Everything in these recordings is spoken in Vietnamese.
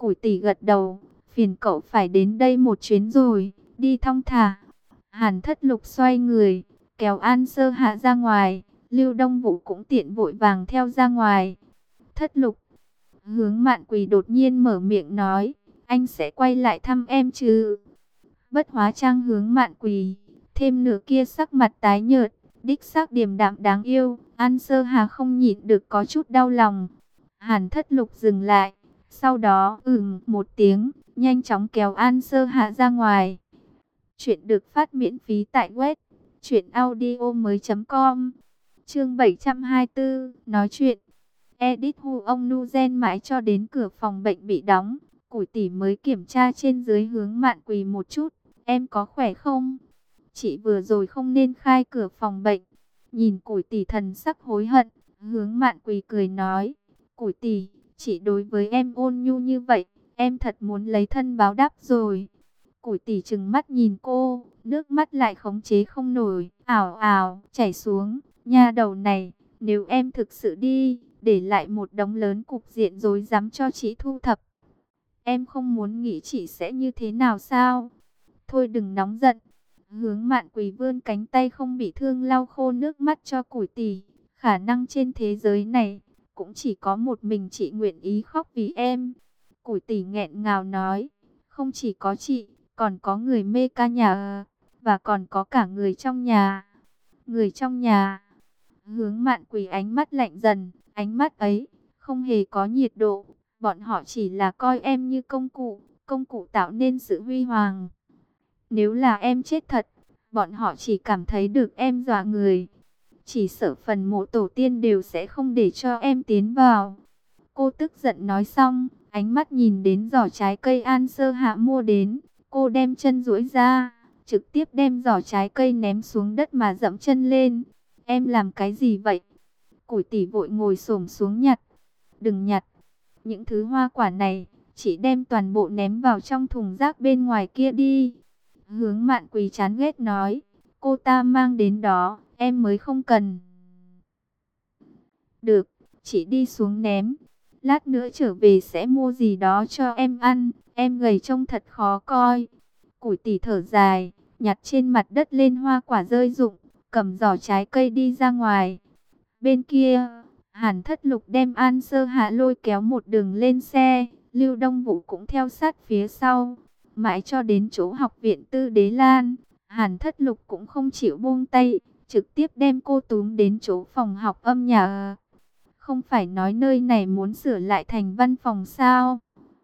Củi Tỷ gật đầu, phiền cậu phải đến đây một chuyến rồi, đi thong thả. Hàn Thất Lục xoay người, kéo An Sơ Hạ ra ngoài, Lưu Đông Vũ cũng tiện vội vàng theo ra ngoài. Thất Lục, Hướng Mạn Quỳ đột nhiên mở miệng nói, anh sẽ quay lại thăm em chứ? Bất hóa trang Hướng Mạn Quỳ, thêm nửa kia sắc mặt tái nhợt, đích xác điềm đạm đáng yêu. An Sơ Hà không nhịn được có chút đau lòng. Hàn Thất Lục dừng lại, sau đó một tiếng, nhanh chóng kéo An Sơ Hà ra ngoài. Chuyện được phát miễn phí tại web truyệnaudiomoi.com. Chương 724, nói chuyện. Edit Hu ông Nuzen mãi cho đến cửa phòng bệnh bị đóng, Củi Tỷ mới kiểm tra trên dưới Hướng Mạn Quỳ một chút. Em có khỏe không? Chị vừa rồi không nên khai cửa phòng bệnh. Nhìn Củi Tỷ thần sắc hối hận, Hướng Mạn Quỳ cười nói, Củi Tỷ, chị đối với em ôn nhu như vậy, em thật muốn lấy thân báo đáp rồi. Củi Tỷ trừng mắt nhìn cô, nước mắt lại khống chế không nổi, ảo ảo chảy xuống. Nha đầu này, nếu em thực sự đi, để lại một đống lớn cục diện rối rắm cho chị thu thập, em không muốn nghĩ chị sẽ như thế nào sao? Thôi đừng nóng giận. Hướng Mạn Quỳ vươn cánh tay không bị thương lau khô nước mắt cho Củi Tỷ. Khả năng trên thế giới này, cũng chỉ có một mình chị nguyện ý khóc vì em. Củi Tỷ nghẹn ngào nói, không chỉ có chị, còn có người mê ca nhà, và còn có cả người trong nhà. Người trong nhà. Hướng Mạn Quỳ ánh mắt lạnh dần, ánh mắt ấy không hề có nhiệt độ. Bọn họ chỉ là coi em như công cụ tạo nên sự huy hoàng. Nếu là em chết thật, bọn họ chỉ cảm thấy được em dọa người. Chỉ sợ phần mộ tổ tiên đều sẽ không để cho em tiến vào. Cô tức giận nói xong, ánh mắt nhìn đến giỏ trái cây An Sơ Hạ mua đến. Cô đem chân duỗi ra, trực tiếp đem giỏ trái cây ném xuống đất mà dẫm chân lên. Em làm cái gì vậy? Củi Tỷ vội ngồi xổm xuống nhặt. Đừng nhặt. Những thứ hoa quả này, chỉ đem toàn bộ ném vào trong thùng rác bên ngoài kia đi. Hướng Mạn Quỳ chán ghét nói, cô ta mang đến đó, em mới không cần. Được, chị đi xuống ném. Lát nữa trở về sẽ mua gì đó cho em ăn, em gầy trông thật khó coi. Củi Tỷ thở dài, nhặt trên mặt đất lên hoa quả rơi rụng, cầm giỏ trái cây đi ra ngoài. Bên kia, Hàn Thất Lục đem An Sơ Hạ lôi kéo một đường lên xe, Lưu Đông Vũ cũng theo sát phía sau. Mãi cho đến chỗ học viện Tư Đế Lan, Hàn Thất Lục cũng không chịu buông tay, trực tiếp đem cô túm đến chỗ phòng học âm nhạc. Không phải nói nơi này muốn sửa lại thành văn phòng sao?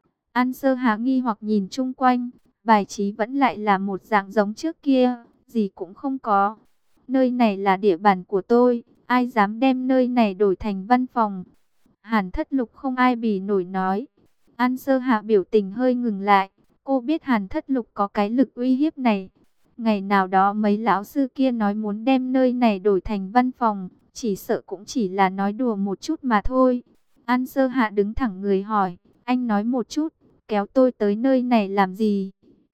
An Sơ Hạ nghi hoặc nhìn chung quanh, bài trí vẫn lại là một dạng giống trước kia, gì cũng không có. Nơi này là địa bàn của tôi, ai dám đem nơi này đổi thành văn phòng? Hàn Thất Lục không ai bì nổi nói. An Sơ Hạ biểu tình hơi ngừng lại. Cô biết Hàn Thất Lục có cái lực uy hiếp này. Ngày nào đó mấy lão sư kia nói muốn đem nơi này đổi thành văn phòng, chỉ sợ cũng chỉ là nói đùa một chút mà thôi. An Sơ Hạ đứng thẳng người hỏi, anh nói một chút, kéo tôi tới nơi này làm gì?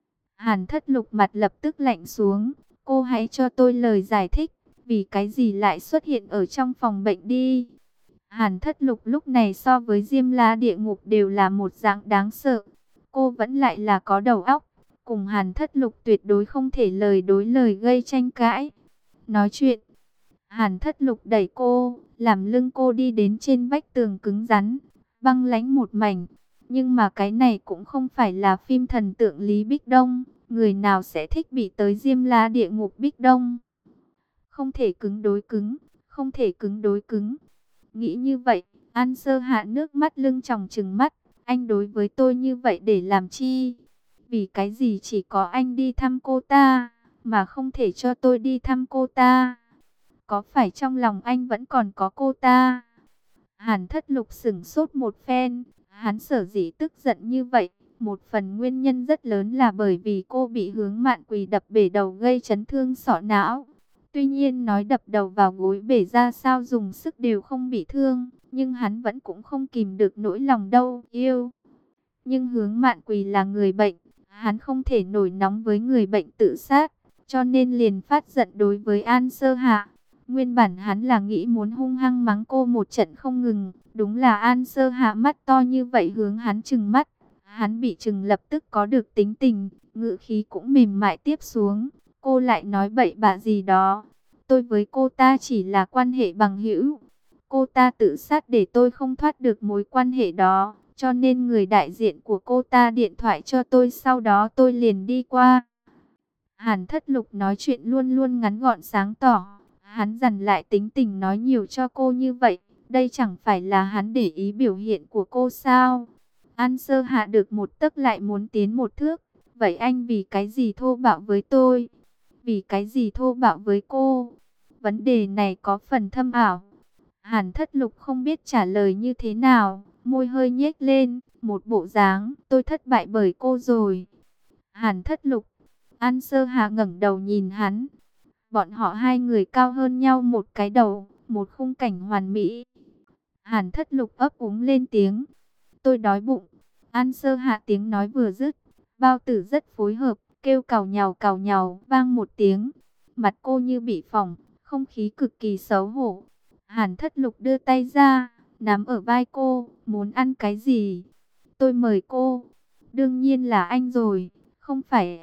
Hàn Thất Lục mặt lập tức lạnh xuống, cô hãy cho tôi lời giải thích, vì cái gì lại xuất hiện ở trong phòng bệnh đi. Hàn Thất Lục lúc này so với Diêm La địa ngục đều là một dạng đáng sợ. Cô vẫn lại là có đầu óc, cùng Hàn Thất Lục tuyệt đối không thể lời đối lời gây tranh cãi. Nói chuyện, Hàn Thất Lục đẩy cô, làm lưng cô đi đến trên vách tường cứng rắn, băng lãnh một mảnh. Nhưng mà cái này cũng không phải là phim thần tượng Lý Bích Đông, người nào sẽ thích bị tới Diêm La địa ngục Bích Đông. Không thể cứng đối cứng, không thể cứng đối cứng. Nghĩ như vậy, An Sơ Hạ nước mắt lưng tròng trừng mắt. Anh đối với tôi như vậy để làm chi? Vì cái gì chỉ có anh đi thăm cô ta, mà không thể cho tôi đi thăm cô ta? Có phải trong lòng anh vẫn còn có cô ta? Hàn Thất Lục sững sốt một phen. Hắn sở dĩ tức giận như vậy, một phần nguyên nhân rất lớn là bởi vì cô bị Hướng Mạn Quỳ đập bể đầu gây chấn thương sọ não. Tuy nhiên nói đập đầu vào gối bể ra sao dùng sức đều không bị thương, nhưng hắn vẫn cũng không kìm được nỗi lòng đau yêu. Nhưng Hướng Mạn Quỳ là người bệnh, hắn không thể nổi nóng với người bệnh tự sát, cho nên liền phát giận đối với An Sơ Hạ. Nguyên bản hắn là nghĩ muốn hung hăng mắng cô một trận không ngừng, đúng là An Sơ Hạ mắt to như vậy hướng hắn trừng mắt. Hắn bị trừng lập tức có được tính tình, ngữ khí cũng mềm mại tiếp xuống. Cô lại nói bậy bạ gì đó. Tôi với cô ta chỉ là quan hệ bằng hữu. Cô ta tự sát để tôi không thoát được mối quan hệ đó. Cho nên người đại diện của cô ta điện thoại cho tôi, sau đó tôi liền đi qua. Hàn Thất Lục nói chuyện luôn luôn ngắn gọn sáng tỏ. Hắn dằn lại tính tình nói nhiều cho cô như vậy. Đây chẳng phải là hắn để ý biểu hiện của cô sao? An Sơ Hạ được một tấc lại muốn tiến một thước. Vậy anh vì cái gì thô bạo với tôi? Vì cái gì thô bạo với cô? Vấn đề này có phần thâm ảo. Hàn Thất Lục không biết trả lời như thế nào. Môi hơi nhếch lên, một bộ dáng tôi thất bại bởi cô rồi. Hàn Thất Lục. An Sơ Hạ ngẩng đầu nhìn hắn. Bọn họ hai người cao hơn nhau một cái đầu, một khung cảnh hoàn mỹ. Hàn Thất Lục ấp úng lên tiếng. Tôi đói bụng. An Sơ Hạ tiếng nói vừa dứt, bao tử rất phối hợp, kêu cào nhào, vang một tiếng. Mặt cô như bị phỏng, không khí cực kỳ xấu hổ. Hàn Thất Lục đưa tay ra, nắm ở vai cô, muốn ăn cái gì? Tôi mời cô. Đương nhiên là anh rồi, không phải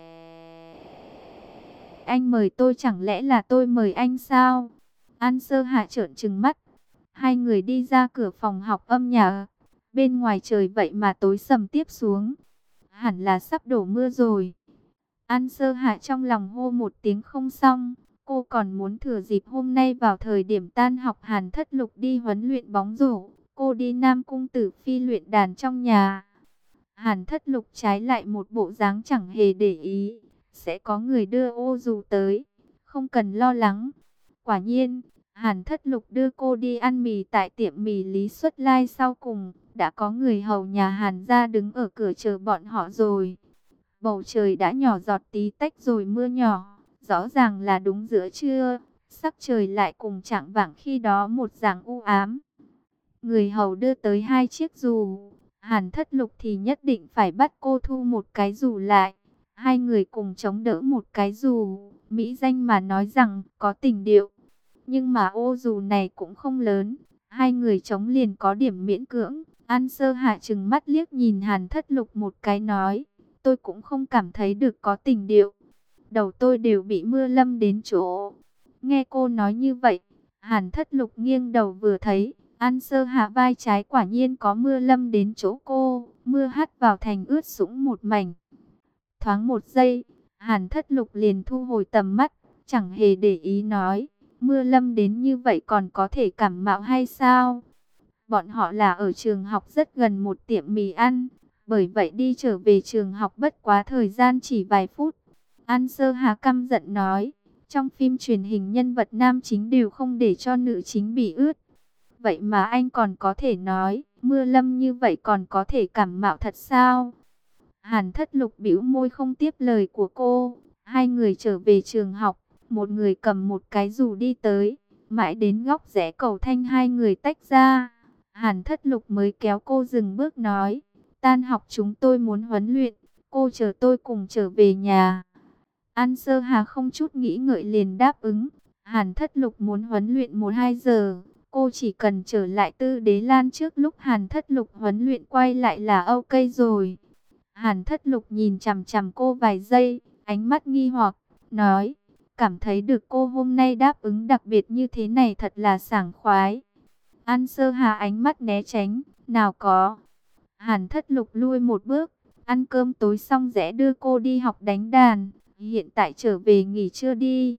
anh mời tôi, chẳng lẽ là tôi mời anh sao? An Sơ Hạ trợn trừng mắt. Hai người đi ra cửa phòng học âm nhạc. Bên ngoài trời vậy mà tối sầm tiếp xuống. Hẳn là sắp đổ mưa rồi. An Sơ Hạ trong lòng hô một tiếng không xong. Cô còn muốn thừa dịp hôm nay vào thời điểm tan học Hàn Thất Lục đi huấn luyện bóng rổ. Cô đi Nam Cung Tử Phi luyện đàn trong nhà. Hàn Thất Lục trái lại một bộ dáng chẳng hề để ý. Sẽ có người đưa ô dù tới. Không cần lo lắng. Quả nhiên, Hàn Thất Lục đưa cô đi ăn mì tại tiệm mì Lý Xuất Lai, sau cùng đã có người hầu nhà Hàn gia đứng ở cửa chờ bọn họ rồi. Bầu trời đã nhỏ giọt tí tách rồi mưa nhỏ, rõ ràng là đúng giữa trưa, sắc trời lại cùng chạng vạng khi đó một dạng u ám. Người hầu đưa tới hai chiếc dù, Hàn Thất Lục thì nhất định phải bắt cô thu một cái dù lại. Hai người cùng chống đỡ một cái dù, mỹ danh mà nói rằng có tình điệu. Nhưng mà ô dù này cũng không lớn, hai người chống liền có điểm miễn cưỡng. An Sơ Hạ trừng mắt liếc nhìn Hàn Thất Lục một cái nói, tôi cũng không cảm thấy được có tình điệu. Đầu tôi đều bị mưa lâm đến chỗ. Nghe cô nói như vậy, Hàn Thất Lục nghiêng đầu vừa thấy, An Sơ Hạ vai trái quả nhiên có mưa lâm đến chỗ cô, mưa hắt vào thành ướt sũng một mảnh. Thoáng một giây, Hàn Thất Lục liền thu hồi tầm mắt, chẳng hề để ý nói, mưa lâm đến như vậy còn có thể cảm mạo hay sao? Bọn họ là ở trường học rất gần một tiệm mì ăn, bởi vậy đi trở về trường học bất quá thời gian chỉ vài phút. An Sơ Hà căm giận nói, trong phim truyền hình nhân vật nam chính đều không để cho nữ chính bị ướt. Vậy mà anh còn có thể nói, mưa lâm như vậy còn có thể cảm mạo thật sao? Hàn Thất Lục bĩu môi không tiếp lời của cô. Hai người trở về trường học, một người cầm một cái dù đi tới, mãi đến góc rẽ cầu Thanh hai người tách ra. Hàn Thất Lục mới kéo cô dừng bước nói, tan học chúng tôi muốn huấn luyện, cô chờ tôi cùng trở về nhà. An Sơ Hà không chút nghĩ ngợi liền đáp ứng. Hàn Thất Lục muốn huấn luyện 1-2 giờ, cô chỉ cần trở lại Tư Đế Lan trước lúc Hàn Thất Lục huấn luyện quay lại là ok rồi. Hàn Thất Lục nhìn chằm chằm cô vài giây, ánh mắt nghi hoặc, nói, cảm thấy được cô hôm nay đáp ứng đặc biệt như thế này thật là sảng khoái. An Sơ Hà ánh mắt né tránh, nào có. Hàn Thất Lục lui một bước, ăn cơm tối xong rẽ đưa cô đi học đánh đàn, hiện tại trở về nghỉ trưa đi.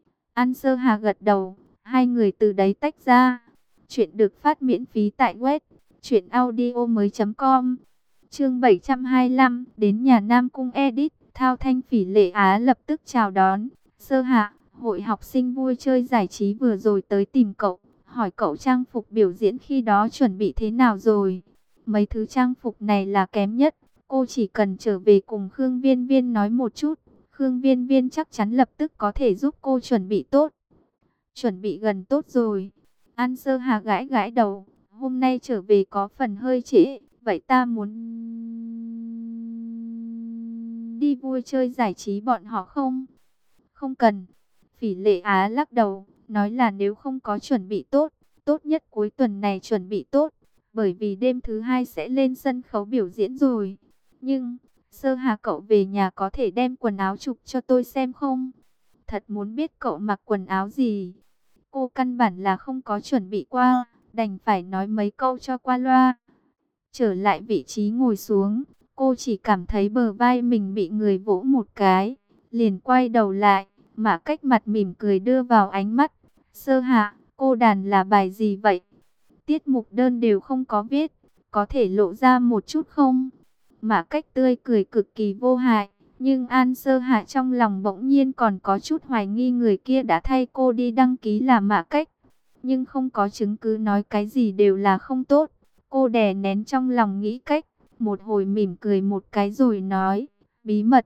An Sơ Hà gật đầu, hai người từ đấy tách ra. Chuyện được phát miễn phí tại web truyệnaudiomoi.com. Chương 725, đến nhà Nam Cung edit, Thao Thanh Phỉ Lệ Á lập tức chào đón. Sơ Hạ, hội học sinh vui chơi giải trí vừa rồi tới tìm cậu, hỏi cậu trang phục biểu diễn khi đó chuẩn bị thế nào rồi. Mấy thứ trang phục này là kém nhất, cô chỉ cần trở về cùng Khương Viên Viên nói một chút, Khương Viên Viên chắc chắn lập tức có thể giúp cô chuẩn bị tốt. Chuẩn bị gần tốt rồi. An Sơ Hà gãi gãi đầu, hôm nay trở về có phần hơi trễ, vậy ta muốn đi vui chơi giải trí bọn họ không? Không cần. Phỉ Lệ Á lắc đầu, nói là nếu không có chuẩn bị tốt, tốt nhất cuối tuần này chuẩn bị tốt. bởi vì đêm thứ hai sẽ lên sân khấu biểu diễn rồi. Nhưng, Sơ Hà cậu về nhà có thể đem quần áo chụp cho tôi xem không? Thật muốn biết cậu mặc quần áo gì. Cô căn bản là không có chuẩn bị qua, đành phải nói mấy câu cho qua loa. Trở lại vị trí ngồi xuống, cô chỉ cảm thấy bờ vai mình bị người vỗ một cái, liền quay đầu lại, mà cách mặt mỉm cười đưa vào ánh mắt. Sơ Hạ, cô đàn là bài gì vậy? Tiết mục đơn đều không có viết, có thể lộ ra một chút không? Mà cách tươi cười cực kỳ vô hại, nhưng An Sơ Hạ trong lòng bỗng nhiên còn có chút hoài nghi người kia đã thay cô đi đăng ký là Mã Cách. Nhưng không có chứng cứ nói cái gì đều là không tốt. Cô đè nén trong lòng nghĩ cách, một hồi mỉm cười một cái rồi nói, bí mật.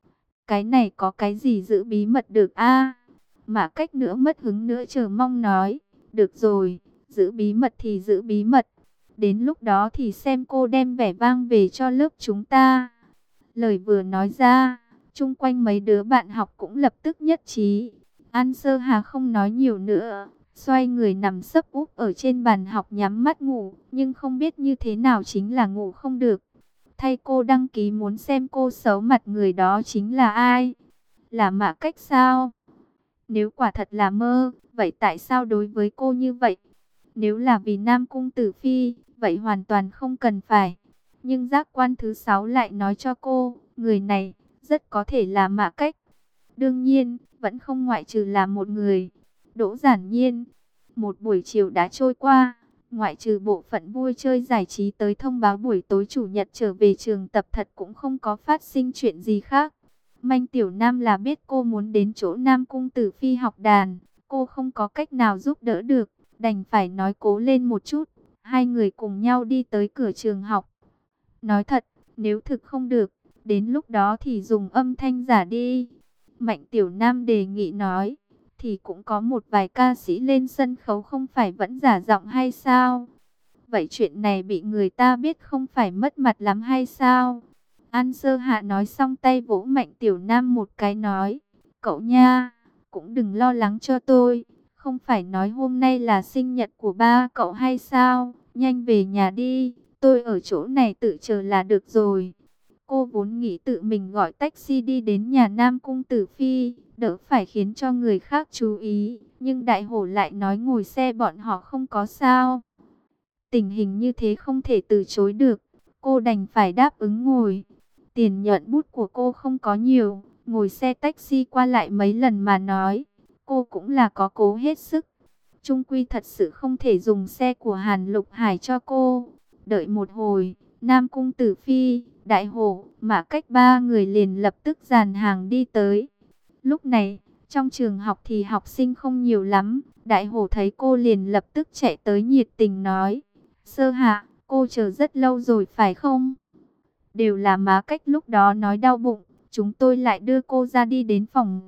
Cái này có cái gì giữ bí mật được a? Mã Cách nữa mất hứng nữa chờ mong nói, được rồi, giữ bí mật thì giữ bí mật. Đến lúc đó thì xem cô đem vẻ vang về cho lớp chúng ta. Lời vừa nói ra, chung quanh mấy đứa bạn học cũng lập tức nhất trí. An Sơ Hà không nói nhiều nữa, xoay người nằm sấp úp ở trên bàn học nhắm mắt ngủ, nhưng không biết như thế nào chính là ngủ không được. Thay cô đăng ký muốn xem cô xấu mặt người đó chính là ai? Là Mã Cách sao? Nếu quả thật là mơ, vậy tại sao đối với cô như vậy? Nếu là vì Nam Cung Tử Phi, vậy hoàn toàn không cần phải. Nhưng giác quan thứ 6 lại nói cho cô, người này rất có thể là Mã Cách. Đương nhiên, vẫn không ngoại trừ là một người. Đỗ Giản Nhiên. Một buổi chiều đã trôi qua, ngoại trừ bộ phận vui chơi giải trí tới thông báo buổi tối chủ nhật trở về trường tập thật cũng không có phát sinh chuyện gì khác. Manh Tiểu Nam là biết cô muốn đến chỗ Nam Cung Tử Phi học đàn, cô không có cách nào giúp đỡ được, đành phải nói cố lên một chút. Hai người cùng nhau đi tới cửa trường học. Nói thật, nếu thực không được, đến lúc đó thì dùng âm thanh giả đi. Mạnh Tiểu Nam đề nghị nói, thì cũng có một vài ca sĩ lên sân khấu không phải vẫn giả giọng hay sao? Vậy chuyện này bị người ta biết không phải mất mặt lắm hay sao? An Sơ Hạ nói xong tay vỗ Mạnh Tiểu Nam một cái nói, cậu nha, cũng đừng lo lắng cho tôi, không phải nói hôm nay là sinh nhật của ba cậu hay sao? Nhanh về nhà đi, tôi ở chỗ này tự chờ là được rồi. Cô vốn nghĩ tự mình gọi taxi đi đến nhà Nam Cung Tử Phi, đỡ phải khiến cho người khác chú ý. Nhưng đại hổ lại nói ngồi xe bọn họ không có sao. Tình hình như thế không thể từ chối được. Cô đành phải đáp ứng ngồi. Tiền nhuận bút của cô không có nhiều. Ngồi xe taxi qua lại mấy lần mà nói. Cô cũng là có cố hết sức. Trung quy thật sự không thể dùng xe của Hàn Lục Hải cho cô. Đợi một hồi, Nam Cung Tử Phi, Đại Hổ, Mã Cách ba người liền lập tức dàn hàng đi tới. Lúc này, trong trường học thì học sinh không nhiều lắm. Đại Hổ thấy cô liền lập tức chạy tới nhiệt tình nói, Sơ Hạ, cô chờ rất lâu rồi phải không? Đều là Mã Cách lúc đó nói đau bụng, chúng tôi lại đưa cô ra đi đến phòng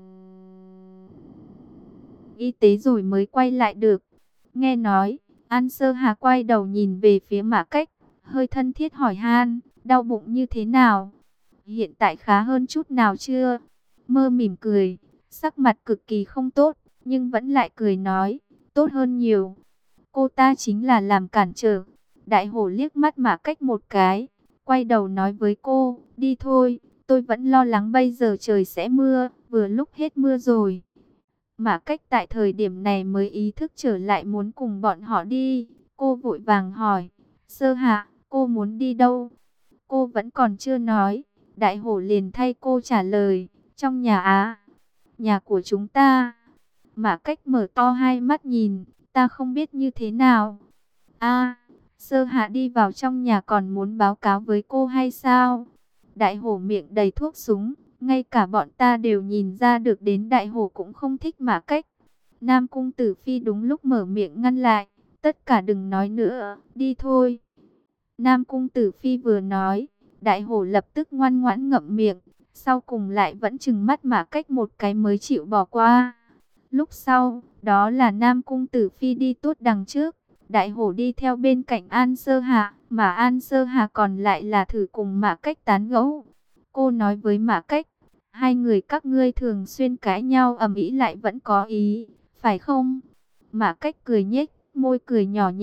y tế rồi mới quay lại được. Nghe nói, An Sơ Hà quay đầu nhìn về phía Mã Cách, hơi thân thiết hỏi han, đau bụng như thế nào? Hiện tại khá hơn chút nào chưa? Mơ mỉm cười, sắc mặt cực kỳ không tốt, nhưng vẫn lại cười nói, tốt hơn nhiều. Cô ta chính là làm cản trở. Đại Hổ liếc mắt Mã Cách một cái, quay đầu nói với cô, đi thôi, tôi vẫn lo lắng bây giờ trời sẽ mưa, vừa lúc hết mưa rồi. Mã Cách tại thời điểm này mới ý thức trở lại muốn cùng bọn họ đi. Cô vội vàng hỏi, Sơ Hạ, cô muốn đi đâu? Cô vẫn còn chưa nói. Đại Hổ liền thay cô trả lời, trong nhà á, nhà của chúng ta. Mã Cách mở to hai mắt nhìn, ta không biết như thế nào. A, Sơ Hạ đi vào trong nhà còn muốn báo cáo với cô hay sao? Đại Hổ miệng đầy thuốc súng. Ngay cả bọn ta đều nhìn ra được đến Đại Hổ cũng không thích Mã Cách. Nam Cung Tử Phi đúng lúc mở miệng ngăn lại. Tất cả đừng nói nữa, đi thôi. Nam Cung Tử Phi vừa nói, Đại Hổ lập tức ngoan ngoãn ngậm miệng. Sau cùng lại vẫn trừng mắt Mã Cách một cái mới chịu bỏ qua. Lúc sau, đó là Nam Cung Tử Phi đi tốt đằng trước. Đại Hổ đi theo bên cạnh An Sơ Hạ. Mà An Sơ Hạ còn lại là thử cùng Mã Cách tán gẫu. Cô nói với Mã Cách, hai người các ngươi thường xuyên cãi nhau ầm ĩ lại vẫn có ý, phải không? Mã Cách cười nhếch, môi cười nhỏ nhẹ,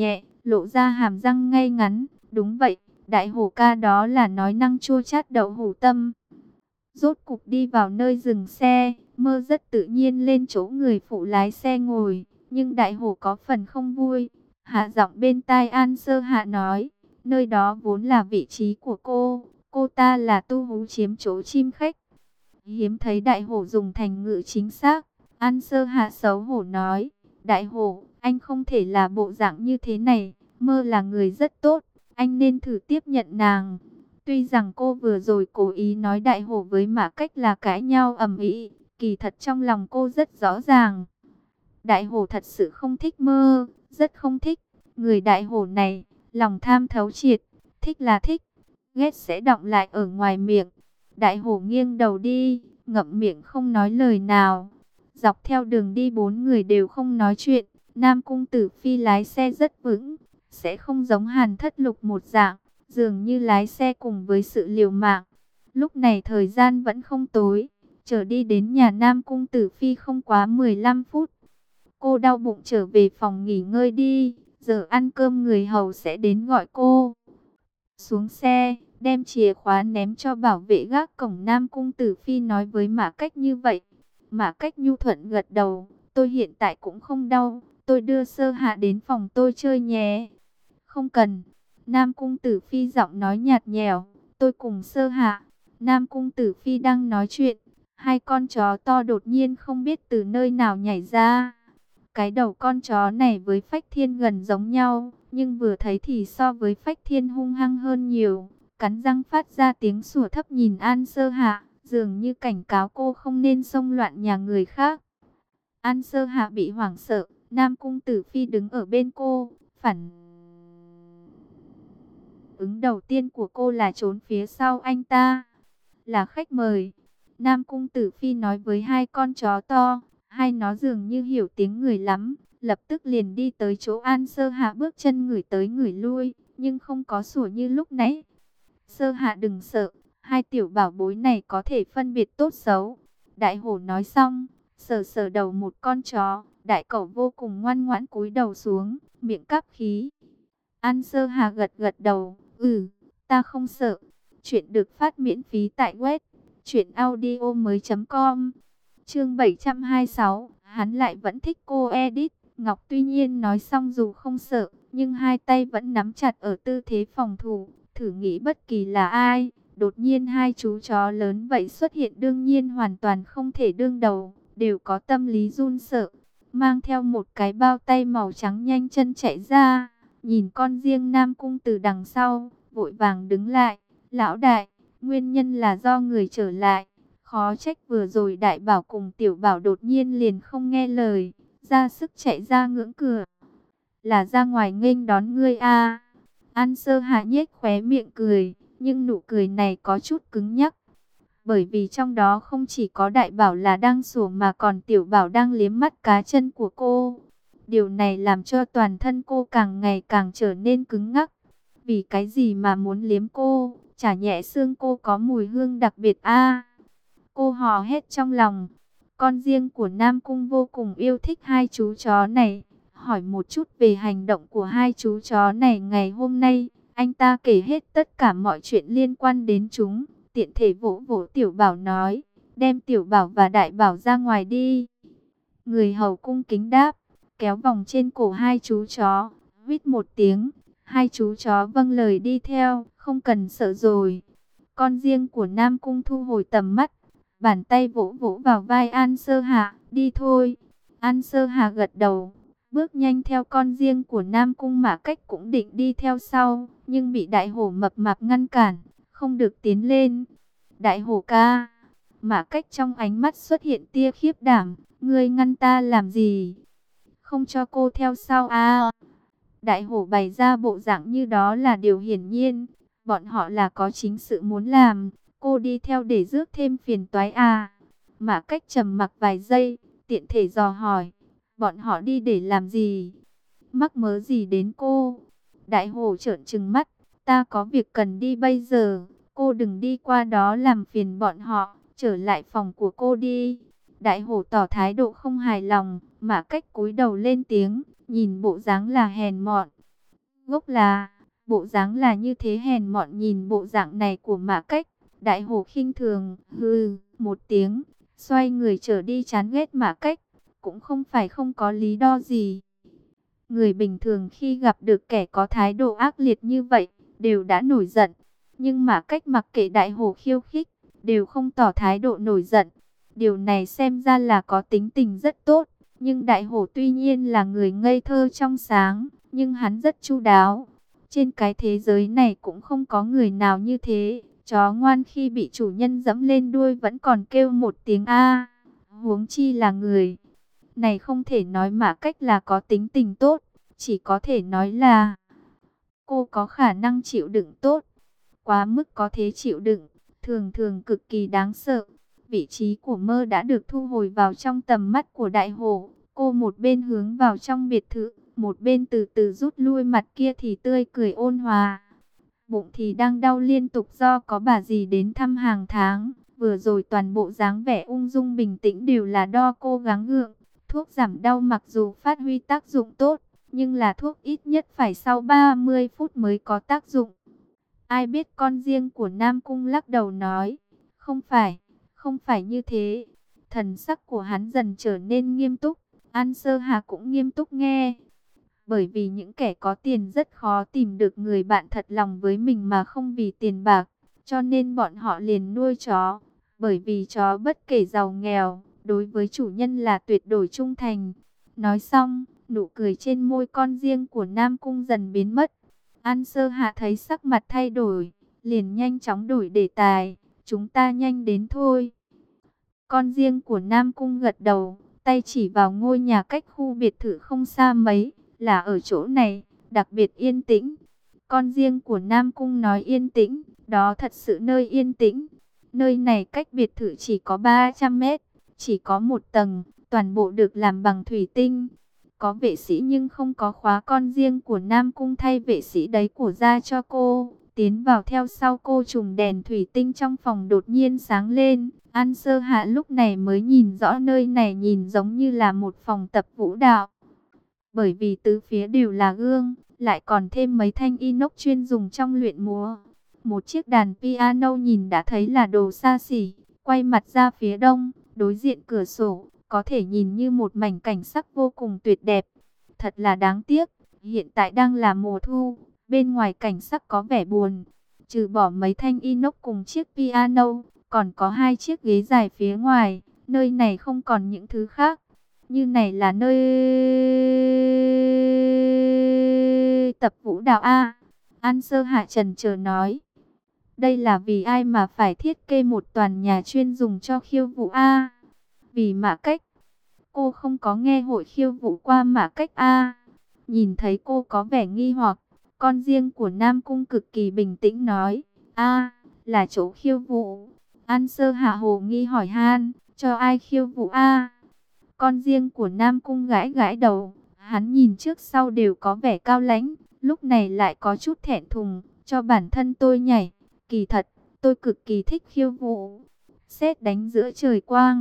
lộ ra hàm răng ngay ngắn. Đúng vậy, đại hổ ca đó là nói năng chua chát đậu hổ tâm. Rốt cục đi vào nơi dừng xe, Mơ rất tự nhiên lên chỗ người phụ lái xe ngồi, nhưng đại hổ có phần không vui. Hạ giọng bên tai An Sơ Hạ nói, nơi đó vốn là vị trí của cô ta là tu hú chiếm chỗ chim khách. Hiếm thấy đại hổ dùng thành ngữ chính xác. An Sơ Hạ xấu hổ nói, đại hổ, anh không thể là bộ dạng như thế này, Mơ là người rất tốt, anh nên thử tiếp nhận nàng. Tuy rằng cô vừa rồi cố ý nói đại hổ với Mã Cách là cãi nhau ầm ĩ, kỳ thật trong lòng cô rất rõ ràng. Đại hổ thật sự không thích Mơ, rất không thích. Người đại hổ này, lòng tham thấu triệt, thích là thích, ghét sẽ đọng lại ở ngoài miệng. Đại hổ nghiêng đầu đi, ngậm miệng không nói lời nào. Dọc theo đường đi bốn người đều không nói chuyện. Nam Cung Tử Phi lái xe rất vững, sẽ không giống Hàn Thất Lục một dạng, dường như lái xe cùng với sự liều mạng. Lúc này thời gian vẫn không tối, trở đi đến nhà Nam Cung Tử Phi không quá 15 phút. Cô đau bụng trở về phòng nghỉ ngơi đi, giờ ăn cơm người hầu sẽ đến gọi cô. Xuống xe, đem chìa khóa ném cho bảo vệ gác cổng. Nam Cung Tử Phi nói với Mã Cách như vậy. Mã Cách nhu thuận gật đầu, tôi hiện tại cũng không đau, tôi đưa Sơ Hạ đến phòng tôi chơi nhé. Không cần. Nam Cung Tử Phi giọng nói nhạt nhẽo, tôi cùng Sơ Hạ. Nam Cung Tử Phi đang nói chuyện, hai con chó to đột nhiên không biết từ nơi nào nhảy ra. Cái đầu con chó này với Phách Thiên gần giống nhau, nhưng vừa thấy thì so với Phách Thiên hung hăng hơn nhiều. Cắn răng phát ra tiếng sủa thấp nhìn An Sơ Hạ, dường như cảnh cáo cô không nên xông loạn nhà người khác. An Sơ Hạ bị hoảng sợ, Nam Cung Tử Phi đứng ở bên cô, phản ứng đầu tiên của cô là trốn phía sau anh ta. Là khách mời, Nam Cung Tử Phi nói với hai con chó to. Hai nó dường như hiểu tiếng người lắm, lập tức liền đi tới chỗ An Sơ Hạ, bước chân ngửi tới ngửi lui, nhưng không có sủa như lúc nãy. Sơ Hạ đừng sợ, hai tiểu bảo bối này có thể phân biệt tốt xấu. Đại hổ nói xong, sờ sờ đầu một con chó, đại cẩu vô cùng ngoan ngoãn cúi đầu xuống, miệng cáp khí. An Sơ Hạ gật gật đầu, ta không sợ. Chuyện được phát miễn phí tại web truyệnaudiomoi.com. Chương 726, hắn lại vẫn thích cô Edith. Ngọc tuy nhiên nói xong dù không sợ, nhưng hai tay vẫn nắm chặt ở tư thế phòng thủ. Thử nghĩ bất kỳ là ai, đột nhiên hai chú chó lớn vậy xuất hiện đương nhiên hoàn toàn không thể đương đầu, đều có tâm lý run sợ. Mang theo một cái bao tay màu trắng nhanh chân chạy ra, nhìn con riêng Nam Cung từ đằng sau, vội vàng đứng lại. Lão đại, nguyên nhân là do người trở lại. Khó trách vừa rồi đại bảo cùng tiểu bảo đột nhiên liền không nghe lời, ra sức chạy ra ngưỡng cửa. Là ra ngoài nghênh đón ngươi a. An Sơ Hạ nhếch khóe miệng cười, nhưng nụ cười này có chút cứng nhắc. Bởi vì trong đó không chỉ có đại bảo là đang sủa mà còn tiểu bảo đang liếm mắt cá chân của cô. Điều này làm cho toàn thân cô càng ngày càng trở nên cứng ngắc. Vì cái gì mà muốn liếm cô, chả nhẹ xương cô có mùi hương đặc biệt a. Cô hò hét trong lòng. Con riêng của Nam Cung vô cùng yêu thích hai chú chó này. Hỏi một chút về hành động của hai chú chó này ngày hôm nay. Anh ta kể hết tất cả mọi chuyện liên quan đến chúng. Tiện thể vỗ vỗ tiểu bảo nói, đem tiểu bảo và đại bảo ra ngoài đi. Người hầu cung kính đáp, kéo vòng trên cổ hai chú chó, huýt một tiếng. Hai chú chó vâng lời đi theo, không cần sợ rồi. Con riêng của Nam Cung thu hồi tầm mắt, bàn tay vỗ vỗ vào vai An Sơ Hạ, đi thôi. An Sơ Hạ gật đầu, bước nhanh theo con riêng của Nam Cung. Mã Cách cũng định đi theo sau, nhưng bị đại hổ mập mạp ngăn cản, không được tiến lên. Đại hổ ca. Mã Cách trong ánh mắt xuất hiện tia khiếp đảm, ngươi ngăn ta làm gì? Không cho cô theo sau à? Đại hổ bày ra bộ dạng như đó là điều hiển nhiên, bọn họ là có chính sự muốn làm, cô đi theo để rước thêm phiền toái à? Mã Cách trầm mặc vài giây, tiện thể dò hỏi, bọn họ đi để làm gì? Mắc mớ gì đến cô? Đại hổ trợn trừng mắt, ta có việc cần đi bây giờ, cô đừng đi qua đó làm phiền bọn họ, trở lại phòng của cô đi. Đại hổ tỏ thái độ không hài lòng, Mã Cách cúi đầu lên tiếng, nhìn bộ dáng là hèn mọn. Gốc là, bộ dáng là như thế hèn mọn. Nhìn bộ dạng này của Mã Cách, Đại Hổ khinh thường, hừ, một tiếng, xoay người trở đi. Chán ghét Mã Cách, cũng không phải không có lý do gì. Người bình thường khi gặp được kẻ có thái độ ác liệt như vậy, đều đã nổi giận. Nhưng Mã Cách mặc kệ Đại Hổ khiêu khích, đều không tỏ thái độ nổi giận. Điều này xem ra là có tính tình rất tốt. Nhưng Đại Hổ tuy nhiên là người ngây thơ trong sáng, nhưng hắn rất chu đáo. Trên cái thế giới này cũng không có người nào như thế. Chó ngoan khi bị chủ nhân dẫm lên đuôi vẫn còn kêu một tiếng a, huống chi là người. Này không thể nói Mã Cách là có tính tình tốt, chỉ có thể nói là cô có khả năng chịu đựng tốt. Quá mức có thế chịu đựng, thường thường cực kỳ đáng sợ. Vị trí của Mơ đã được thu hồi vào trong tầm mắt của Đại Hổ. Cô một bên hướng vào trong biệt thự, một bên từ từ rút lui, mặt kia thì tươi cười ôn hòa. Bụng thì đang đau liên tục do có bà dì đến thăm hàng tháng. Vừa rồi toàn bộ dáng vẻ ung dung bình tĩnh đều là do cô gắng gượng. Thuốc giảm đau mặc dù phát huy tác dụng tốt, nhưng là thuốc ít nhất phải sau 30 phút mới có tác dụng. Ai biết con riêng của Nam Cung lắc đầu nói, không phải như thế. Thần sắc của hắn dần trở nên nghiêm túc, An Sơ Hà cũng nghiêm túc nghe. Bởi vì những kẻ có tiền rất khó tìm được người bạn thật lòng với mình mà không vì tiền bạc, cho nên bọn họ liền nuôi chó. Bởi vì chó bất kể giàu nghèo, đối với chủ nhân là tuyệt đối trung thành. Nói xong, nụ cười trên môi con riêng của Nam Cung dần biến mất. An Sơ Hạ thấy sắc mặt thay đổi, liền nhanh chóng đổi đề tài. Chúng ta nhanh đến thôi. Con riêng của Nam Cung gật đầu, tay chỉ vào ngôi nhà cách khu biệt thự không xa mấy, là ở chỗ này, đặc biệt yên tĩnh. Con riêng của Nam Cung nói yên tĩnh, đó thật sự nơi yên tĩnh. Nơi này cách biệt thự chỉ có 300 mét, chỉ có một tầng, toàn bộ được làm bằng thủy tinh. Có vệ sĩ nhưng không có khóa. Con riêng của Nam Cung thay vệ sĩ đấy của ra cho cô. Tiến vào theo sau cô, chùm đèn thủy tinh trong phòng đột nhiên sáng lên. An Sơ Hạ lúc này mới nhìn rõ nơi này nhìn giống như là một phòng tập vũ đạo. Bởi vì tứ phía đều là gương, lại còn thêm mấy thanh inox chuyên dùng trong luyện múa. Một chiếc đàn piano nhìn đã thấy là đồ xa xỉ. Quay mặt ra phía đông, đối diện cửa sổ, có thể nhìn như một mảnh cảnh sắc vô cùng tuyệt đẹp. Thật là đáng tiếc, hiện tại đang là mùa thu, bên ngoài cảnh sắc có vẻ buồn. Trừ bỏ mấy thanh inox cùng chiếc piano, còn có hai chiếc ghế dài phía ngoài. Nơi này không còn những thứ khác. Như này là nơi tập vũ đạo A. An Sơ Hạ trần chờ nói. Đây là vì ai mà phải thiết kế một tòa nhà chuyên dùng cho khiêu vũ A? Vì Mã Cách. Cô không có nghe hội khiêu vũ qua Mã Cách A. Nhìn thấy cô có vẻ nghi hoặc, con riêng của Nam Cung cực kỳ bình tĩnh nói. A, là chỗ khiêu vũ. An Sơ Hạ hồ nghi hỏi han, cho ai khiêu vũ A? Con riêng của Nam Cung gãi gãi đầu, hắn nhìn trước sau đều có vẻ cao lãnh, lúc này lại có chút thẹn thùng, cho bản thân tôi nhảy. Kỳ thật, tôi cực kỳ thích khiêu vũ. Sét đánh giữa trời quang.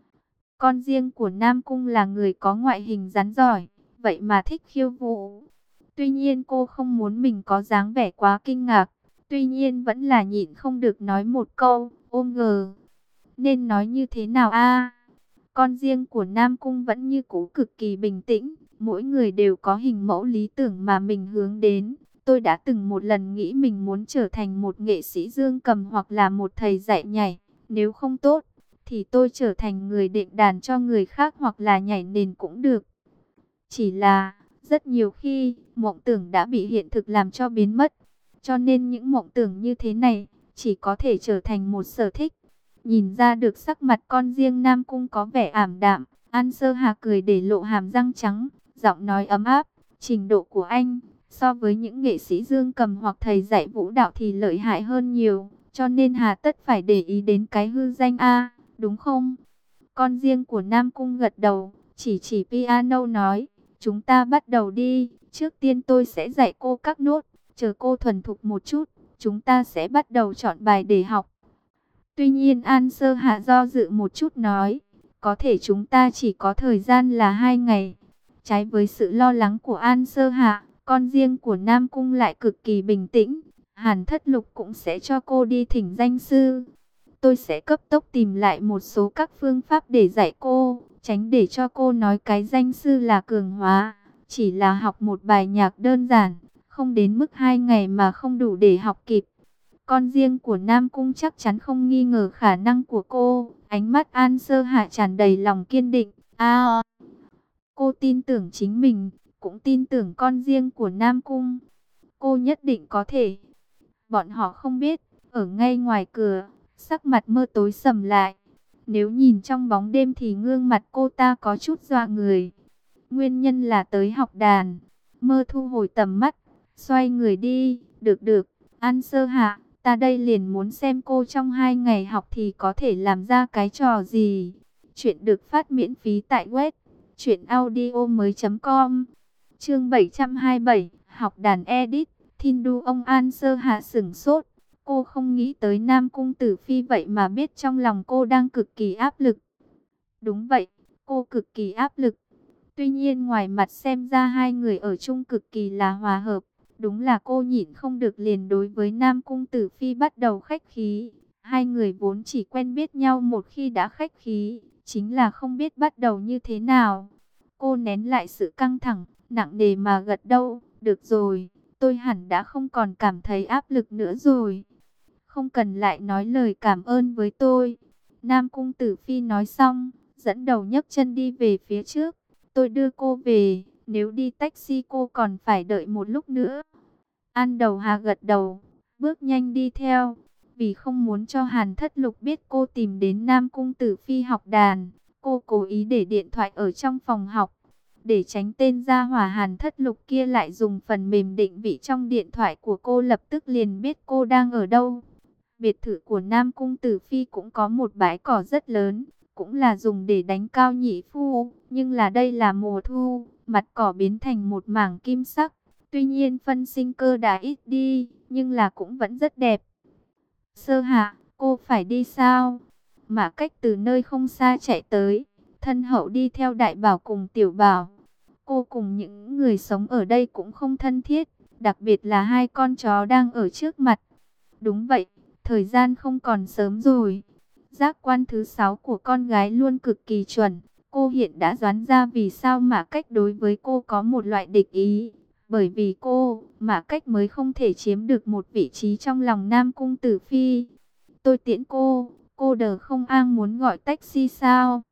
Con riêng của Nam Cung là người có ngoại hình rắn giỏi, vậy mà thích khiêu vũ. Tuy nhiên cô không muốn mình có dáng vẻ quá kinh ngạc, tuy nhiên vẫn là nhịn không được nói một câu, ôm gờ. Nên nói như thế nào a? Con riêng của Nam Cung vẫn như cũ cực kỳ bình tĩnh, mỗi người đều có hình mẫu lý tưởng mà mình hướng đến. Tôi đã từng một lần nghĩ mình muốn trở thành một nghệ sĩ dương cầm hoặc là một thầy dạy nhảy. Nếu không tốt, thì tôi trở thành người đệm đàn cho người khác hoặc là nhảy nền cũng được. Chỉ là, rất nhiều khi, mộng tưởng đã bị hiện thực làm cho biến mất. Cho nên những mộng tưởng như thế này, chỉ có thể trở thành một sở thích. Nhìn ra được sắc mặt con riêng Nam Cung có vẻ ảm đạm, An Sơ Hà cười để lộ hàm răng trắng, giọng nói ấm áp. Trình độ của anh, so với những nghệ sĩ dương cầm hoặc thầy dạy vũ đạo thì lợi hại hơn nhiều. Cho nên hà tất phải để ý đến cái hư danh A, đúng không? Con riêng của Nam Cung gật đầu, chỉ piano nói, chúng ta bắt đầu đi. Trước tiên tôi sẽ dạy cô các nốt, chờ cô thuần thục một chút, chúng ta sẽ bắt đầu chọn bài để học. Tuy nhiên An Sơ Hạ do dự một chút nói, có thể chúng ta chỉ có thời gian là 2 ngày. Trái với sự lo lắng của An Sơ Hạ, con riêng của Nam Cung lại cực kỳ bình tĩnh. Hàn Thất Lục cũng sẽ cho cô đi thỉnh danh sư. Tôi sẽ cấp tốc tìm lại một số các phương pháp để dạy cô, tránh để cho cô nói cái danh sư là cường hóa. Chỉ là học một bài nhạc đơn giản, không đến mức 2 ngày mà không đủ để học kịp. Con riêng của Nam Cung chắc chắn không nghi ngờ khả năng của cô. Ánh mắt An Sơ Hạ tràn đầy lòng kiên định. Cô tin tưởng chính mình, cũng tin tưởng con riêng của Nam Cung. Cô nhất định có thể. Bọn họ không biết, ở ngay ngoài cửa, sắc mặt Mơ tối sầm lại. Nếu nhìn trong bóng đêm thì gương mặt cô ta có chút dọa người. Nguyên nhân là tới học đàn. Mơ thu hồi tầm mắt, xoay người đi. Được được, An Sơ Hạ, ta đây liền muốn xem cô trong 2 ngày học thì có thể làm ra cái trò gì. Chuyện được phát miễn phí tại web truyệnaudiomoi.com. Chương 727, học đàn edit. Thindu ông An Sơ Hạ sửng sốt. Cô không nghĩ tới Nam Cung Tử Phi vậy mà biết trong lòng cô đang cực kỳ áp lực. Đúng vậy, cô cực kỳ áp lực. Tuy nhiên ngoài mặt xem ra hai người ở chung cực kỳ là hòa hợp. Đúng là cô nhịn không được liền đối với Nam Cung Tử Phi bắt đầu khách khí. Hai người vốn chỉ quen biết nhau, một khi đã khách khí, chính là không biết bắt đầu như thế nào. Cô nén lại sự căng thẳng, nặng nề mà gật đầu. Được rồi, tôi hẳn đã không còn cảm thấy áp lực nữa rồi. Không cần lại nói lời cảm ơn với tôi. Nam Cung Tử Phi nói xong, dẫn đầu nhấc chân đi về phía trước. Tôi đưa cô về, nếu đi taxi cô còn phải đợi một lúc nữa. An Đầu Hà gật đầu, bước nhanh đi theo. Vì không muốn cho Hàn Thất Lục biết cô tìm đến Nam Cung Tử Phi học đàn, cô cố ý để điện thoại ở trong phòng học. Để tránh tên gia hỏa Hàn Thất Lục kia lại dùng phần mềm định vị trong điện thoại của cô lập tức liền biết cô đang ở đâu. Biệt thự của Nam Cung Tử Phi cũng có một bãi cỏ rất lớn, cũng là dùng để đánh cao nhị phu, nhưng đây là mùa thu, mặt cỏ biến thành một mảng kim sắc. Tuy nhiên phân sinh cơ đã ít đi, nhưng cũng vẫn rất đẹp. Sơ Hạ, cô phải đi sao? Mã Cách từ nơi không xa chạy tới, thân hậu đi theo Đại Bảo cùng Tiểu Bảo. Cô cùng những người sống ở đây cũng không thân thiết, đặc biệt là hai con chó đang ở trước mặt. Đúng vậy, thời gian không còn sớm rồi. Giác quan thứ 6 của con gái luôn cực kỳ chuẩn. Cô hiện đã đoán ra vì sao Mã Cách đối với cô có một loại địch ý. Bởi vì cô, Mã Cách mới không thể chiếm được một vị trí trong lòng Nam Cung Tử Phi. Tôi tiễn cô đờ không an muốn gọi taxi sao?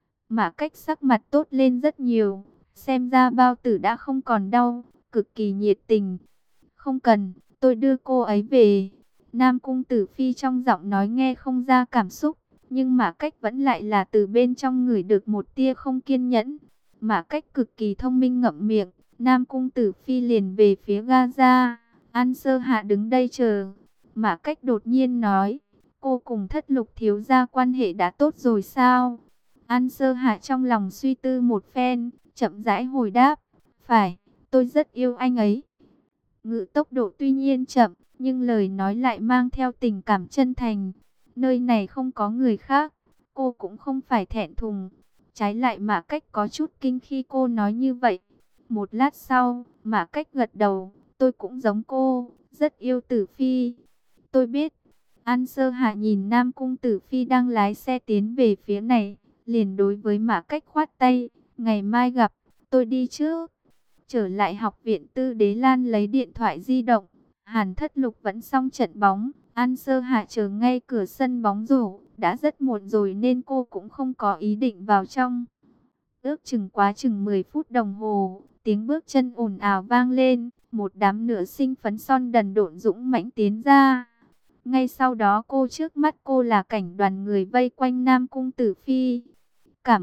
Mã Cách sắc mặt tốt lên rất nhiều. Xem ra bao tử đã không còn đau, cực kỳ nhiệt tình. Không cần, tôi đưa cô ấy về. Nam Cung Tử Phi trong giọng nói nghe không ra cảm xúc, nhưng Mã Cách vẫn lại là từ bên trong ngửi được một tia không kiên nhẫn. Mã Cách cực kỳ thông minh ngậm miệng, Nam Cung Tử Phi liền về phía Gaza. An Sơ Hạ đứng đây chờ. Mã Cách đột nhiên nói, cô cùng Thất Lục thiếu gia quan hệ đã tốt rồi sao? An Sơ Hạ trong lòng suy tư một phen, chậm rãi hồi đáp, phải, tôi rất yêu anh ấy. Ngữ tốc độ tuy nhiên chậm, nhưng lời nói lại mang theo tình cảm chân thành. Nơi này không có người khác, cô cũng không phải thẹn thùng. Trái lại Mã Cách có chút kinh khi cô nói như vậy. Một lát sau, Mã Cách gật đầu, tôi cũng giống cô, rất yêu Tử Phi. Tôi biết. An Sơ Hạ nhìn Nam Cung Tử Phi đang lái xe tiến về phía này, liền đối với Mã Cách khoát tay, ngày mai gặp, tôi đi trước. Trở lại học viện Tư Đế Lan lấy điện thoại di động. Hàn Thất Lục vẫn xong trận bóng. An Sơ Hạ chờ ngay cửa sân bóng rổ. Đã rất muộn rồi nên cô cũng không có ý định vào trong. Ước chừng 10 phút đồng hồ, tiếng bước chân ồn ào vang lên. Một đám nữ sinh phấn son đần độn dũng mãnh tiến ra. Ngay sau đó trước mắt cô là cảnh đoàn người vây quanh Nam Cung Tử Phi. Cảm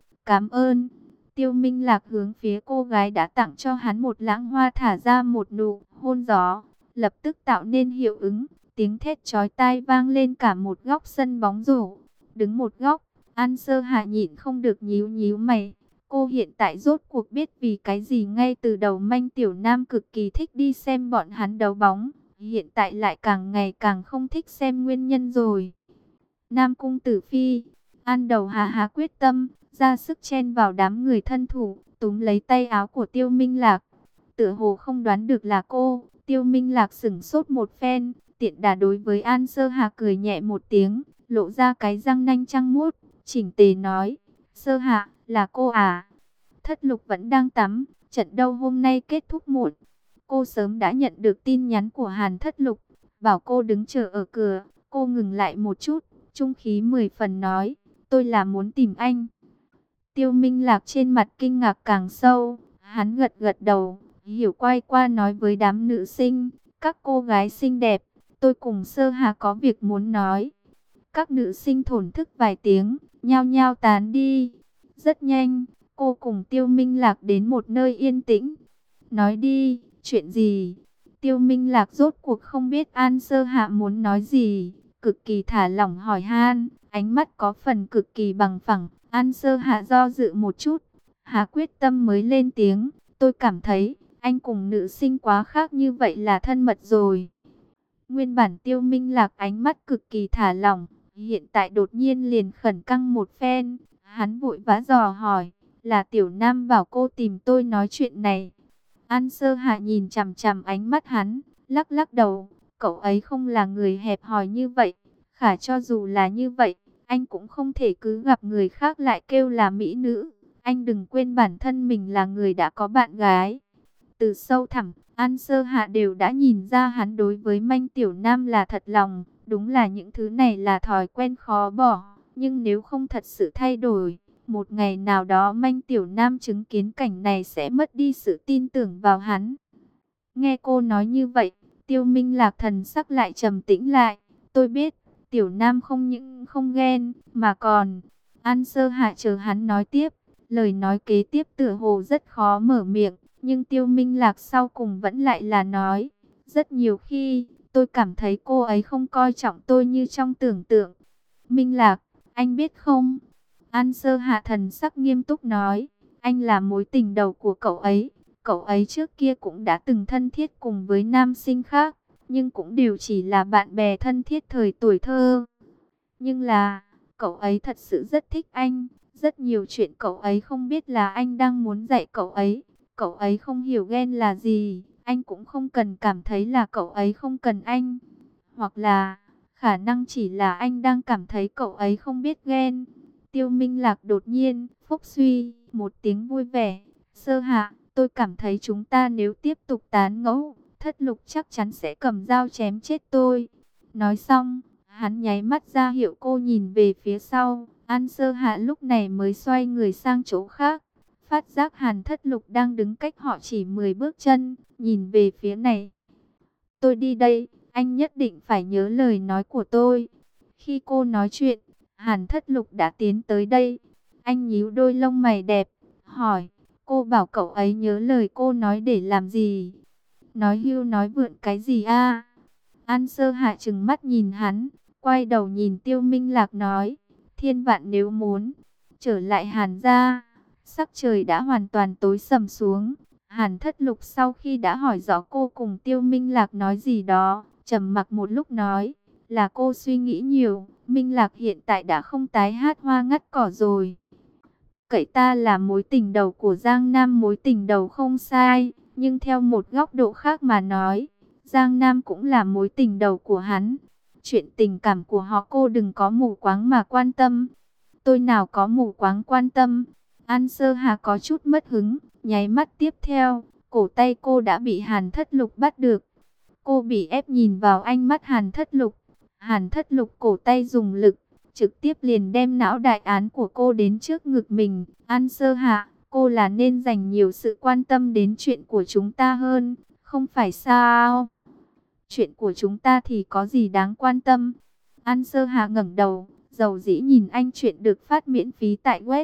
ơn. Tiêu Minh Lạc hướng phía cô gái đã tặng cho hắn một lãng hoa thả ra một nụ hôn gió, lập tức tạo nên hiệu ứng, tiếng thét chói tai vang lên cả một góc sân bóng rổ. Đứng một góc, An Sơ Hạ nhịn không được nhíu nhíu mày. Cô hiện tại rốt cuộc biết vì cái gì ngay từ đầu Manh Tiểu Nam cực kỳ thích đi xem bọn hắn đấu bóng, hiện tại lại càng ngày càng không thích xem nguyên nhân rồi. Nam Cung Tử Phi, An Đầu Hà quyết tâm ra sức chen vào đám người thân thủ, túm lấy tay áo của Tiêu Minh Lạc. tựa hồ không đoán được là cô. Tiêu Minh Lạc sững sốt một phen, tiện đà đối với An Sơ Hà cười nhẹ một tiếng, lộ ra cái răng nanh trắng muốt, chỉnh tề nói, Sơ Hà, là cô à? Thất Lục vẫn đang tắm, trận đấu hôm nay kết thúc muộn. Cô sớm đã nhận được tin nhắn của Hàn Thất Lục, bảo cô đứng chờ ở cửa. Cô ngừng lại một chút, trung khí 10 phần nói, tôi là muốn tìm anh. Tiêu Minh Lạc trên mặt kinh ngạc càng sâu, hắn gật gật đầu, hiểu quay qua nói với đám nữ sinh, các cô gái xinh đẹp, tôi cùng Sơ Hà có việc muốn nói. Các nữ sinh thổn thức vài tiếng, nhao nhao tán đi. Rất nhanh, cô cùng Tiêu Minh Lạc đến một nơi yên tĩnh. Nói đi, chuyện gì? Tiêu Minh Lạc rốt cuộc không biết An Sơ Hạ muốn nói gì, cực kỳ thả lỏng hỏi han, ánh mắt có phần cực kỳ bằng phẳng. An Sơ Hạ do dự một chút, Hà quyết tâm mới lên tiếng, tôi cảm thấy anh cùng nữ sinh quá khác, như vậy là thân mật rồi. Nguyên bản Tiêu Minh Lạc ánh mắt cực kỳ thả lỏng, hiện tại đột nhiên liền khẩn căng một phen. Hắn vội vã dò hỏi, là Tiểu Nam bảo cô tìm tôi nói chuyện này. An Sơ Hạ nhìn chằm chằm ánh mắt hắn, lắc lắc đầu, cậu ấy không là người hẹp hòi như vậy. Khả cho dù là như vậy, anh cũng không thể cứ gặp người khác lại kêu là mỹ nữ. Anh đừng quên bản thân mình là người đã có bạn gái. Từ sâu thẳm, An Sơ Hạ đều đã nhìn ra hắn đối với Manh Tiểu Nam là thật lòng. Đúng là những thứ này là thói quen khó bỏ. Nhưng nếu không thật sự thay đổi, một ngày nào đó Manh Tiểu Nam chứng kiến cảnh này sẽ mất đi sự tin tưởng vào hắn. Nghe cô nói như vậy, Tiêu Minh Lạc thần sắc lại trầm tĩnh lại. Tôi biết, Tiểu Nam không những không ghen, mà còn... An Sơ Hạ chờ hắn nói tiếp. Lời nói kế tiếp tựa hồ rất khó mở miệng. Nhưng Tiêu Minh Lạc sau cùng vẫn lại là nói. Rất nhiều khi, tôi cảm thấy cô ấy không coi trọng tôi như trong tưởng tượng. Minh Lạc, anh biết không? An Sơ Hạ thần sắc nghiêm túc nói. Anh là mối tình đầu của cậu ấy. Cậu ấy trước kia cũng đã từng thân thiết cùng với nam sinh khác. Nhưng cũng đều chỉ là bạn bè thân thiết thời tuổi thơ. Nhưng là, cậu ấy thật sự rất thích anh. Rất nhiều chuyện cậu ấy không biết là anh đang muốn dạy cậu ấy. Cậu ấy không hiểu ghen là gì. Anh cũng không cần cảm thấy là cậu ấy không cần anh. Hoặc là, khả năng chỉ là anh đang cảm thấy cậu ấy không biết ghen. Tiêu Minh Lạc đột nhiên, phúc suy, một tiếng vui vẻ. Sơ Hạ, tôi cảm thấy chúng ta nếu tiếp tục tán gẫu, Thất Lục chắc chắn sẽ cầm dao chém chết tôi. Nói xong, hắn nháy mắt ra hiệu cô nhìn về phía sau. An Sơ Hạ lúc này mới xoay người sang chỗ khác. Phát giác Hàn Thất Lục đang đứng cách họ chỉ 10 bước chân, nhìn về phía này. Tôi đi đây, anh nhất định phải nhớ lời nói của tôi. Khi cô nói chuyện, Hàn Thất Lục đã tiến tới đây. Anh nhíu đôi lông mày đẹp, hỏi, cô bảo cậu ấy nhớ lời cô nói để làm gì? Nói hưu nói vượn cái gì a? An Sơ Hạ trừng mắt nhìn hắn, quay đầu nhìn Tiêu Minh Lạc nói, thiên vạn nếu muốn trở lại Hàn gia. Sắc trời đã hoàn toàn tối sầm xuống. Hàn Thất Lục sau khi đã hỏi rõ cô cùng Tiêu Minh Lạc nói gì đó, trầm mặc một lúc nói, là cô suy nghĩ nhiều, Minh Lạc hiện tại đã không tái hát hoa ngắt cỏ rồi. Cậy ta là mối tình đầu của Giang Nam, mối tình đầu không sai, nhưng theo một góc độ khác mà nói, Giang Nam cũng là mối tình đầu của hắn. Chuyện tình cảm của họ cô đừng có mù quáng mà quan tâm. Tôi nào có mù quáng quan tâm. An Sơ Hà có chút mất hứng, nháy mắt tiếp theo, cổ tay cô đã bị Hàn Thất Lục bắt được. Cô bị ép nhìn vào ánh mắt Hàn Thất Lục. Hàn Thất Lục cổ tay dùng lực, trực tiếp liền đem não đại án của cô đến trước ngực mình. An Sơ Hạ, cô là nên dành nhiều sự quan tâm đến chuyện của chúng ta hơn, không phải sao? Chuyện của chúng ta thì có gì đáng quan tâm? An Sơ Hạ ngẩng đầu, dầu dĩ nhìn anh. Chuyện được phát miễn phí tại web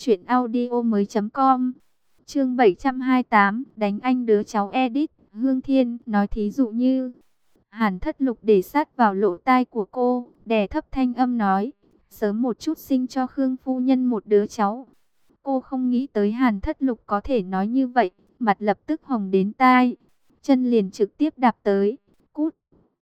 truyệnaudiomoi.com. Chương 728, đánh anh đứa cháu edit. Hương Thiên nói thí dụ như. Hàn Thất Lục để sát vào lỗ tai của cô, đè thấp thanh âm nói, sớm một chút sinh cho Khương phu nhân một đứa cháu. Cô không nghĩ tới Hàn Thất Lục có thể nói như vậy, mặt lập tức hồng đến tai, chân liền trực tiếp đạp tới. Cút.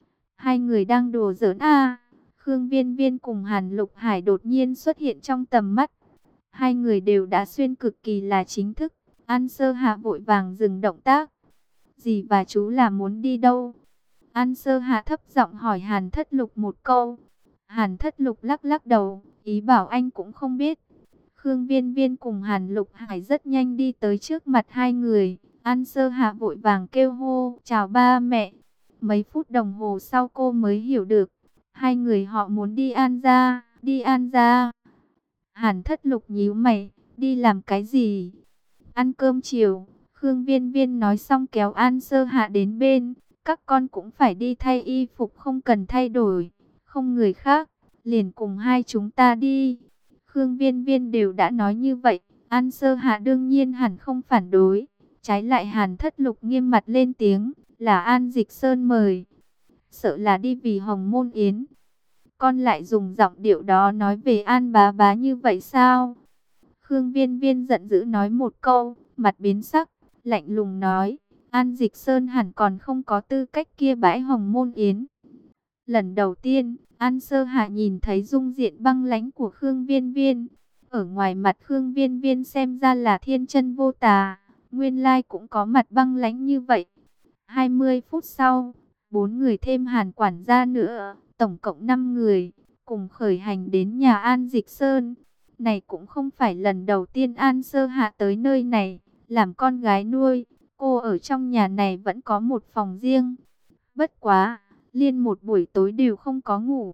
Hai người đang đùa giỡn à? Khương Viên Viên cùng Hàn Lục Hải đột nhiên xuất hiện trong tầm mắt. Hai người đều đã xuyên cực kỳ là chính thức. An Sơ Hạ vội vàng dừng động tác. Dì và chú là muốn đi đâu? An Sơ Hạ thấp giọng hỏi Hàn Thất Lục một câu. Hàn Thất Lục lắc lắc đầu, ý bảo anh cũng không biết. Khương Viên Viên cùng Hàn Lục Hải rất nhanh đi tới trước mặt hai người. An Sơ Hạ vội vàng kêu hô, chào ba mẹ. Mấy phút đồng hồ sau cô mới hiểu được, hai người họ muốn đi An gia, đi An gia. Hàn Thất Lục nhíu mày, đi làm cái gì? Ăn cơm chiều. Khương Viên Viên nói xong kéo An Sơ Hạ đến bên. Các con cũng phải đi thay y phục, không cần thay đổi. Không người khác, liền cùng hai chúng ta đi. Khương Viên Viên đều đã nói như vậy, An Sơ Hạ đương nhiên hẳn không phản đối. Trái lại Hàn Thất Lục nghiêm mặt lên tiếng, là An Dịch Sơn mời. Sợ là đi vì Hồng Môn Yến. Con lại dùng giọng điệu đó nói về An bá bá như vậy sao? Khương Viên Viên giận dữ nói một câu, mặt biến sắc, lạnh lùng nói, An Dịch Sơn hẳn còn không có tư cách kia bãi Hồng Môn Yến. Lần đầu tiên, An Sơ Hạ nhìn thấy dung diện băng lãnh của Khương Viên Viên. Ở ngoài mặt Khương Viên Viên xem ra là thiên chân vô tà, nguyên lai cũng có mặt băng lãnh như vậy. 20 phút sau, 4 người thêm Hàn quản gia nữa, tổng cộng 5 người, cùng khởi hành đến nhà An Dịch Sơn. Này cũng không phải lần đầu tiên An Sơ Hạ tới nơi này, làm con gái nuôi, cô ở trong nhà này vẫn có một phòng riêng. Bất quá, liên một buổi tối đều không có ngủ.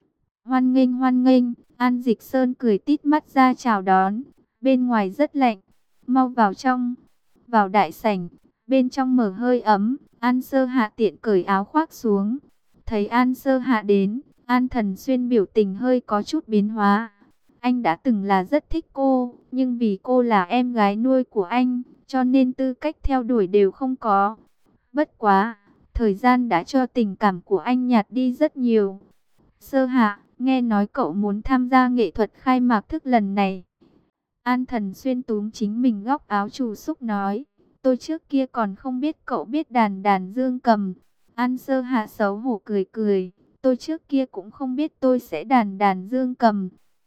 Hoan nghênh, An Dịch Sơn cười tít mắt ra chào đón, bên ngoài rất lạnh, mau vào trong. Vào đại sảnh, bên trong mở hơi ấm, An Sơ Hạ tiện cởi áo khoác xuống. Thấy An Sơ Hạ đến, An Thần Xuyên biểu tình hơi có chút biến hóa. Anh đã từng là rất thích cô, nhưng vì cô là em gái nuôi của anh, cho nên tư cách theo đuổi đều không có. Bất quá, thời gian đã cho tình cảm của anh nhạt đi rất nhiều. Sơ Hạ, nghe nói cậu muốn tham gia nghệ thuật khai mạc thức lần này. An Thần Xuyên túm chính mình góc áo trù xúc nói, tôi trước kia còn không biết cậu biết đàn dương cầm. An Sơ Hạ xấu hổ cười cười, tôi trước kia cũng không biết tôi sẽ đàn dương cầm.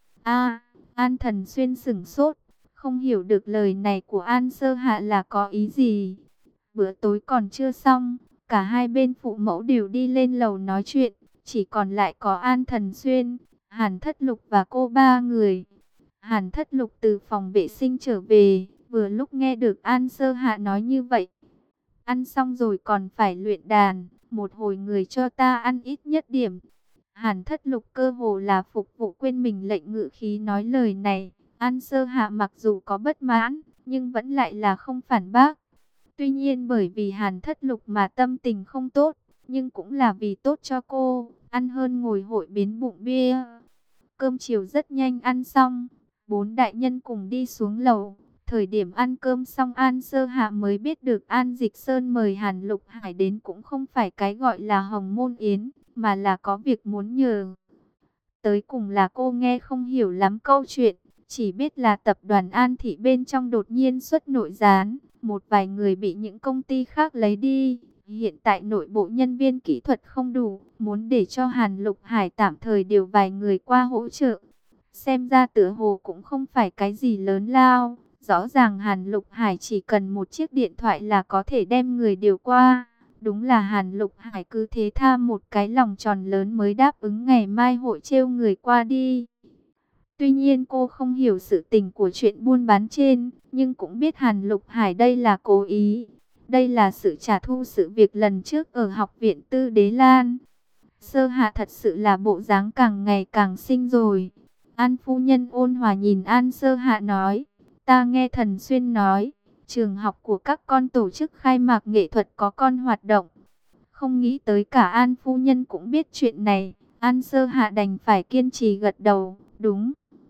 An Thần Xuyên sửng sốt, không hiểu được lời này của An Sơ Hạ là có ý gì. Bữa tối còn chưa xong, cả hai bên phụ mẫu đều đi lên lầu nói chuyện, chỉ còn lại có An Thần Xuyên, Hàn Thất Lục và cô ba người. Hàn Thất Lục từ phòng vệ sinh trở về, vừa lúc nghe được An Sơ Hạ nói như vậy. Ăn xong rồi còn phải luyện đàn, một hồi người cho ta ăn ít nhất điểm. Hàn Thất Lục cơ hồ là phục vụ quên mình lệnh ngự khí nói lời này. An Sơ Hạ mặc dù có bất mãn, nhưng vẫn lại là không phản bác. Tuy nhiên bởi vì Hàn Thất Lục mà tâm tình không tốt, nhưng cũng là vì tốt cho cô, ăn hơn ngồi hội biến bụng bia. Cơm chiều rất nhanh ăn xong, 4 đại nhân cùng đi xuống lầu. Thời điểm ăn cơm xong An Sơ Hạ mới biết được An Dịch Sơn mời Hàn Lục Hải đến cũng không phải cái gọi là Hồng Môn Yến, mà là có việc muốn nhờ. Tới cùng là cô nghe không hiểu lắm câu chuyện, chỉ biết là tập đoàn An Thị bên trong đột nhiên xuất nội gián, một vài người bị những công ty khác lấy đi. Hiện tại nội bộ nhân viên kỹ thuật không đủ, muốn để cho Hàn Lục Hải tạm thời điều vài người qua hỗ trợ. Xem ra tựa hồ cũng không phải cái gì lớn lao. Rõ ràng Hàn Lục Hải chỉ cần một chiếc điện thoại là có thể đem người điều qua. Đúng là Hàn Lục Hải cứ thế tha một cái lòng tròn lớn mới đáp ứng ngày mai hội trêu người qua đi. Tuy nhiên cô không hiểu sự tình của chuyện buôn bán trên, nhưng cũng biết Hàn Lục Hải đây là cố ý. Đây là sự trả thù sự việc lần trước ở học viện Tư Đế Lan. Sơ Hạ thật sự là bộ dáng càng ngày càng xinh rồi. An phu nhân ôn hòa nhìn An Sơ Hạ nói, ta nghe Thần Xuyên nói, trường học của các con tổ chức khai mạc nghệ thuật có con hoạt động. Không nghĩ tới cả An phu nhân cũng biết chuyện này. An Sơ Hạ đành phải kiên trì gật đầu, đúng.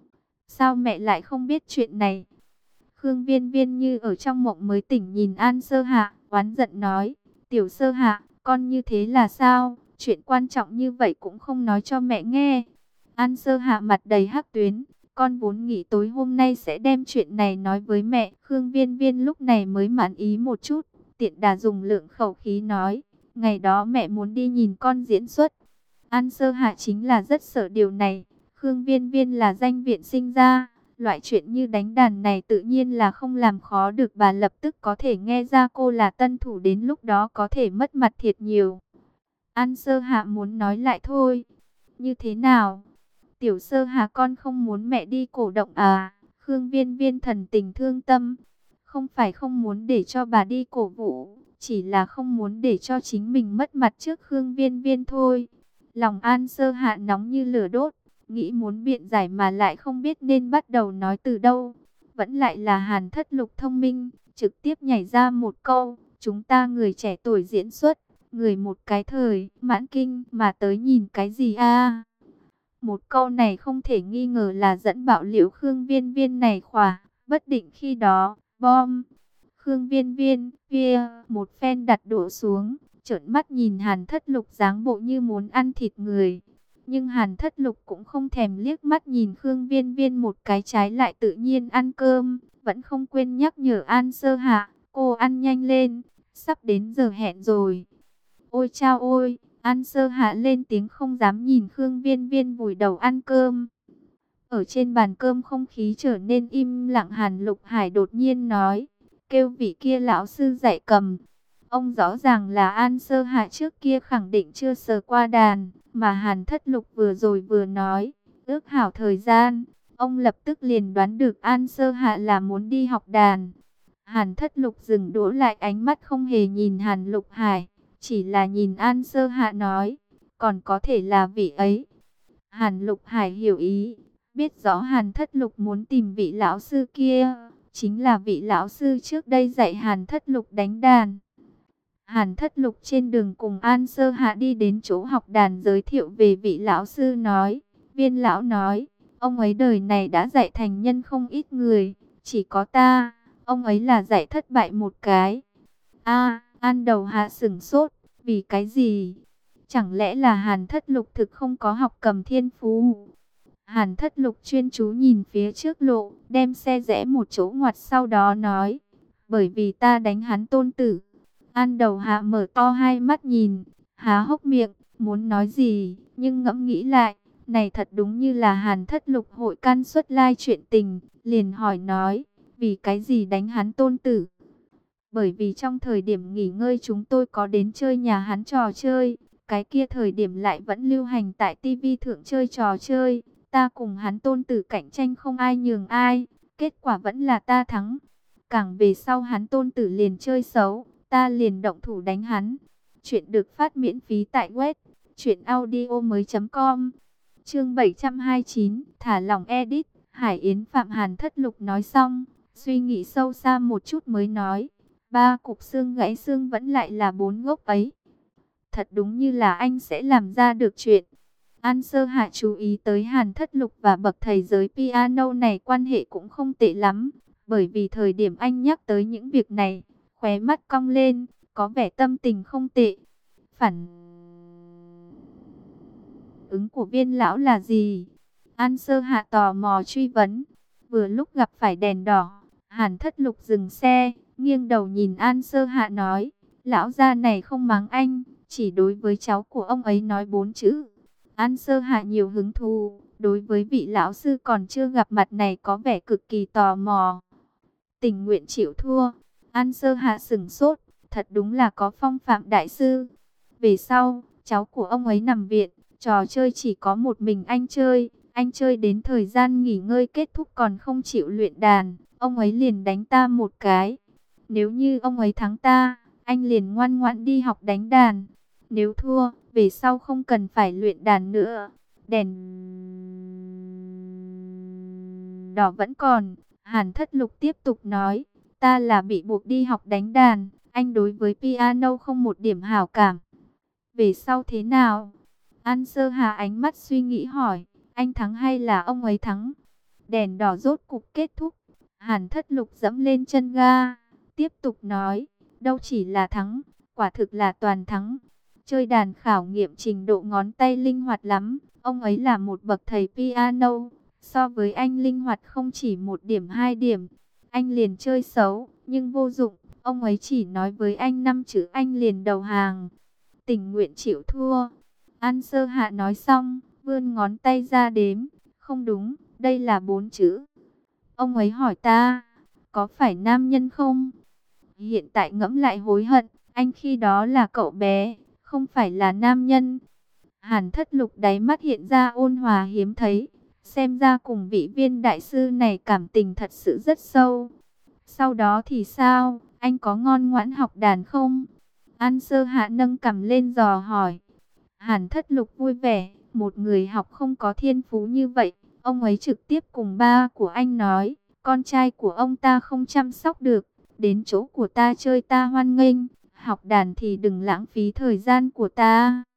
Sao mẹ lại không biết chuyện này? Khương Viên Viên như ở trong mộng mới tỉnh nhìn An Sơ Hạ, oán giận nói, tiểu Sơ Hạ, con như thế là sao? Chuyện quan trọng như vậy cũng không nói cho mẹ nghe. An Sơ Hạ mặt đầy hắc tuyến, con vốn nghĩ tối hôm nay sẽ đem chuyện này nói với mẹ. Khương Viên Viên lúc này mới mãn ý một chút, tiện đà dùng lượng khẩu khí nói, ngày đó mẹ muốn đi nhìn con diễn xuất. An Sơ Hạ chính là rất sợ điều này. Khương Viên Viên là danh viện sinh ra, Loại chuyện như đánh đàn này tự nhiên là không làm khó được bà, lập tức có thể nghe ra cô là tân thủ, đến lúc đó có thể mất mặt thiệt nhiều. An Sơ Hạ muốn nói lại thôi. Như thế nào? Tiểu Sơ Hà, con không muốn mẹ đi cổ động à? Khương Viên Viên thần tình thương tâm. Không phải không muốn để cho bà đi cổ vũ, chỉ là không muốn để cho chính mình mất mặt trước Khương Viên Viên thôi. Lòng An Sơ Hạ nóng như lửa đốt, nghĩ muốn biện giải mà lại không biết nên bắt đầu nói từ đâu. Vẫn lại là Hàn Thất Lục thông minh, trực tiếp nhảy ra một câu: chúng ta người trẻ tuổi diễn xuất, người một cái thời mãn kinh mà tới nhìn cái gì a? Một câu này không thể nghi ngờ là dẫn bạo liễu Khương Viên Viên này khỏa, bất định khi đó, bom. Khương Viên Viên, kia, một phen đặt đũa xuống, trợn mắt nhìn Hàn Thất Lục dáng bộ như muốn ăn thịt người. Nhưng Hàn Thất Lục cũng không thèm liếc mắt nhìn Khương Viên Viên một cái, trái lại tự nhiên ăn cơm, vẫn không quên nhắc nhở An Sơ Hạ, cô ăn nhanh lên, sắp đến giờ hẹn rồi. Ôi chao ôi! An Sơ Hạ lên tiếng không dám nhìn Khương Viên Viên vùi đầu ăn cơm. Ở trên bàn cơm không khí trở nên im lặng, Hàn Lục Hải đột nhiên nói, kêu vị kia lão sư dạy cầm. Ông rõ ràng là An Sơ Hạ trước kia khẳng định chưa sờ qua đàn, mà Hàn Thất Lục vừa rồi vừa nói, ước hảo thời gian. Ông lập tức liền đoán được An Sơ Hạ là muốn đi học đàn. Hàn Thất Lục dừng đũa lại, ánh mắt không hề nhìn Hàn Lục Hải, chỉ là nhìn An Sơ Hạ nói, còn có thể là vị ấy. Hàn Lục Hải hiểu ý, biết rõ Hàn Thất Lục muốn tìm vị lão sư kia, chính là vị lão sư trước đây dạy Hàn Thất Lục đánh đàn. Hàn Thất Lục trên đường cùng An Sơ Hạ đi đến chỗ học đàn, giới thiệu về vị lão sư nói, Viên lão nói, ông ấy đời này đã dạy thành nhân không ít người, chỉ có ta, ông ấy là dạy thất bại một cái. An Đầu Hạ sửng sốt, vì cái gì? Chẳng lẽ là Hàn Thất Lục thực không có học cầm thiên phú? Hàn Thất Lục chuyên chú nhìn phía trước lộ, đem xe rẽ một chỗ ngoặt, sau đó nói, bởi vì ta đánh hắn tôn tử. An Đầu Hạ mở to hai mắt nhìn, há hốc miệng, muốn nói gì, nhưng ngẫm nghĩ lại, này thật đúng như là Hàn Thất Lục hội can xuất lai chuyện tình, liền hỏi nói, vì cái gì đánh hắn tôn tử? Bởi vì trong thời điểm nghỉ ngơi chúng tôi có đến chơi nhà hắn trò chơi, cái kia thời điểm lại vẫn lưu hành tại tivi thượng chơi trò chơi, ta cùng hắn tôn tử cạnh tranh không ai nhường ai, kết quả vẫn là ta thắng. Càng về sau hắn tôn tử liền chơi xấu, ta liền động thủ đánh hắn. Chuyện được phát miễn phí tại web truyệnaudiomoi.com. Chương 729, thả lỏng edit. Hải Yến Phạm. Hàn Thất Lục nói xong, suy nghĩ sâu xa một chút mới nói, 3 cục xương gãy xương vẫn lại là 4 gốc ấy. Thật đúng như là anh sẽ làm ra được chuyện. An Sơ Hạ chú ý tới Hàn Thất Lục và bậc thầy giới piano này quan hệ cũng không tệ lắm, bởi vì thời điểm anh nhắc tới những việc này, khóe mắt cong lên, có vẻ tâm tình không tệ. Phản ứng của Viên lão là gì? An Sơ Hạ tò mò truy vấn. Vừa lúc gặp phải đèn đỏ, Hàn Thất Lục dừng xe, nghiêng đầu nhìn An Sơ Hạ nói, lão gia này không mắng anh, chỉ đối với cháu của ông ấy nói 4 chữ. An Sơ Hạ nhiều hứng thú, đối với vị lão sư còn chưa gặp mặt này có vẻ cực kỳ tò mò. Tình nguyện chịu thua. An Sơ Hạ sửng sốt, thật đúng là có phong phạm đại sư. Về sau, cháu của ông ấy nằm viện, trò chơi chỉ có một mình anh chơi đến thời gian nghỉ ngơi kết thúc còn không chịu luyện đàn, ông ấy liền đánh ta một cái. Nếu như ông ấy thắng ta, anh liền ngoan ngoãn đi học đánh đàn. Nếu thua, về sau không cần phải luyện đàn nữa. Đèn đỏ vẫn còn. Hàn Thất Lục tiếp tục nói, ta là bị buộc đi học đánh đàn, anh đối với piano không một điểm hảo cảm. Về sau thế nào? An Sơ Hà ánh mắt suy nghĩ hỏi, anh thắng hay là ông ấy thắng? Đèn đỏ rốt cục kết thúc. Hàn Thất Lục dẫm lên chân ga, tiếp tục nói, đâu chỉ là thắng, quả thực là toàn thắng. Chơi đàn khảo nghiệm trình độ ngón tay linh hoạt lắm, ông ấy là một bậc thầy piano, so với anh linh hoạt không chỉ 1 điểm 2 điểm. Anh liền chơi xấu, nhưng vô dụng, ông ấy chỉ nói với anh 5 chữ anh liền đầu hàng. Tình nguyện chịu thua. An Sơ Hạ nói xong, vươn ngón tay ra đếm, không đúng, đây là 4 chữ. Ông ấy hỏi ta, có phải nam nhân không? Hiện tại ngẫm lại hối hận, anh khi đó là cậu bé, không phải là nam nhân. Hàn Thất Lục đáy mắt hiện ra ôn hòa hiếm thấy, xem ra cùng vị Viên đại sư này cảm tình thật sự rất sâu. Sau đó thì sao, anh có ngoan ngoãn học đàn không? An Sơ Hạ nâng cằm lên dò hỏi. Hàn Thất Lục vui vẻ, một người học không có thiên phú như vậy. Ông ấy trực tiếp cùng ba của anh nói, con trai của ông ta không chăm sóc được, đến chỗ của ta chơi ta hoan nghênh, học đàn thì đừng lãng phí thời gian của ta.